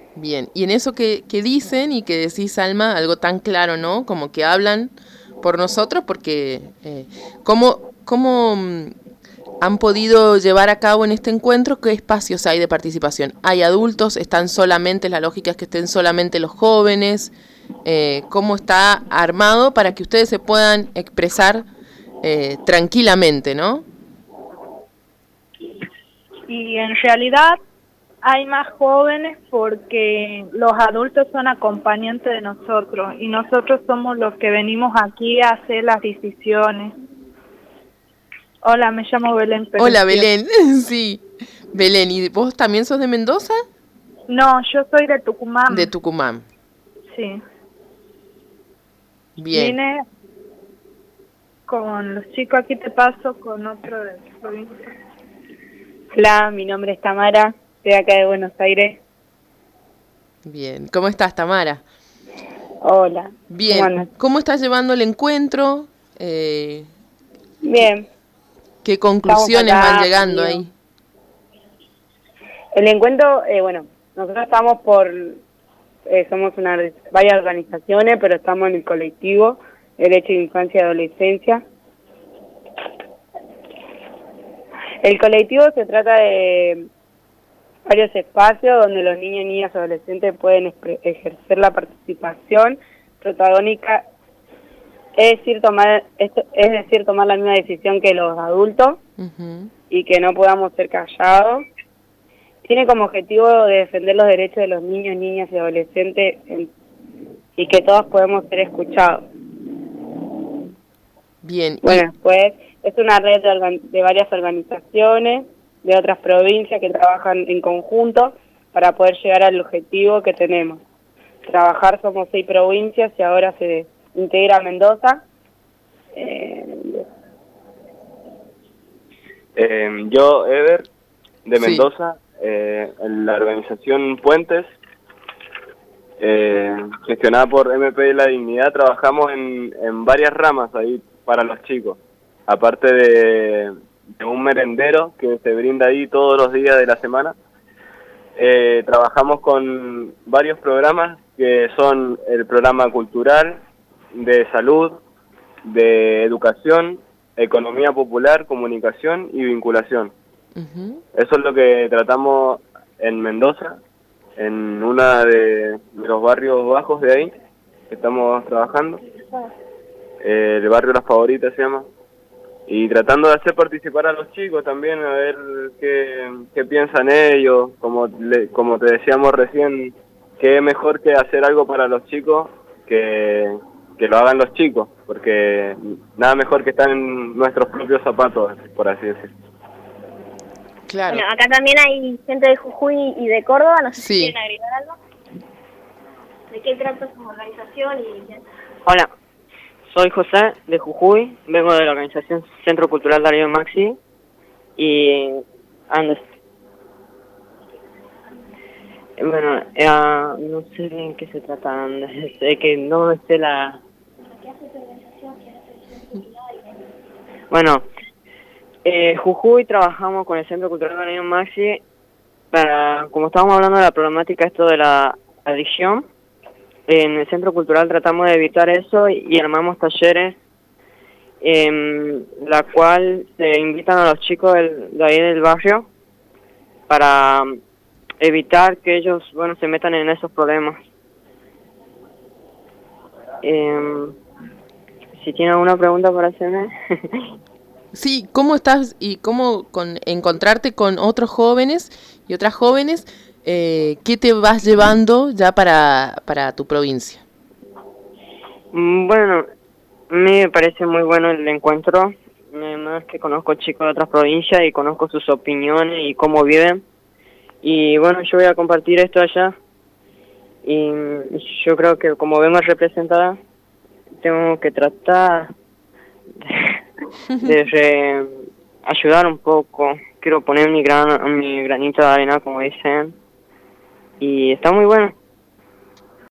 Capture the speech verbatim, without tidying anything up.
Bien, y en eso que, que dicen y que decís, Alma, algo tan claro, ¿no? Como que hablan por nosotros, porque eh, ¿cómo, cómo mm, han podido llevar a cabo en este encuentro? ¿Qué espacios hay de participación? ¿Hay adultos? ¿Están solamente, la lógica es que estén solamente los jóvenes? Eh, ¿Cómo está armado para que ustedes se puedan expresar eh, tranquilamente, ¿no? Y en realidad hay más jóvenes porque los adultos son acompañantes de nosotros y nosotros somos los que venimos aquí a hacer las decisiones. Hola, me llamo Belén. Hola, Belén. Sí, Belén. ¿Y vos también sos de Mendoza? No, yo soy de Tucumán. De Tucumán. Sí. Bien. Vine con los chicos, aquí te paso con otro de la provincia. Hola, mi nombre es Tamara, estoy acá de Buenos Aires. Bien, ¿cómo estás, Tamara? Hola. Bien, ¿cómo, ¿Cómo estás llevando el encuentro? Eh, Bien. ¿Qué conclusiones acá, van llegando amigo. ahí? El encuentro, eh, bueno, nosotros estamos por, eh, somos una varias organizaciones, pero estamos en el colectivo Derecho de Infancia y Adolescencia. El colectivo se trata de varios espacios donde los niños, niñas y adolescentes pueden ejercer la participación protagónica, es decir, tomar es, es decir, tomar la misma decisión que los adultos uh-huh. y que no podamos ser callados. Tiene como objetivo de defender los derechos de los niños, niñas y adolescentes en, y que todos podemos ser escuchados. Bien. Bueno, pues es una red de, organ- de varias organizaciones de otras provincias que trabajan en conjunto para poder llegar al objetivo que tenemos. Trabajar, somos seis provincias y ahora se integra Mendoza. Eh, eh, yo, Ever, de Mendoza, sí. eh, en la organización Puentes, eh, gestionada por M P de la Dignidad, trabajamos en, en varias ramas ahí para los chicos. Aparte de, de un merendero que se brinda ahí todos los días de la semana, eh, trabajamos con varios programas que son el programa cultural, de salud, de educación, economía popular, comunicación y vinculación. Uh-huh. Eso es lo que tratamos en Mendoza, en una de, de los barrios bajos de ahí, que estamos trabajando. Eh, el barrio Las Favoritas se llama. Y tratando de hacer participar a los chicos también, a ver qué, qué piensan ellos, como, le, como te decíamos recién, qué mejor que hacer algo para los chicos que, que lo hagan los chicos, porque nada mejor que estar en nuestros propios zapatos, por así decirlo. Claro. Bueno, acá también hay gente de Jujuy y de Córdoba, no sé sí. si quieren agregar algo. ¿De qué trata su organización? Y... Hola. Soy José, de Jujuy, vengo de la organización Centro Cultural Darío Maxi y ando. Bueno, eh, no sé en qué se trata, sé que no sé la... Bueno, eh, Jujuy trabajamos con el Centro Cultural Darío Maxi para, como estábamos hablando de la problemática esto de la adicción. En el Centro Cultural tratamos de evitar eso y armamos talleres en la cual se invitan a los chicos del, de ahí del barrio para evitar que ellos, bueno, se metan en esos problemas. Eh, si tienen alguna pregunta para hacerme. Sí, ¿cómo estás y cómo con encontrarte con otros jóvenes y otras jóvenes? Eh, ¿Qué te vas llevando ya para, para tu provincia? Bueno, me parece muy bueno el encuentro. Además que conozco chicos de otras provincias y conozco sus opiniones y cómo viven. Y bueno, yo voy a compartir esto allá. Y yo creo que como vengo representada, tengo que tratar de, de re, ayudar un poco. Quiero poner mi, gran, mi granito de arena, como dicen. Y está muy bueno.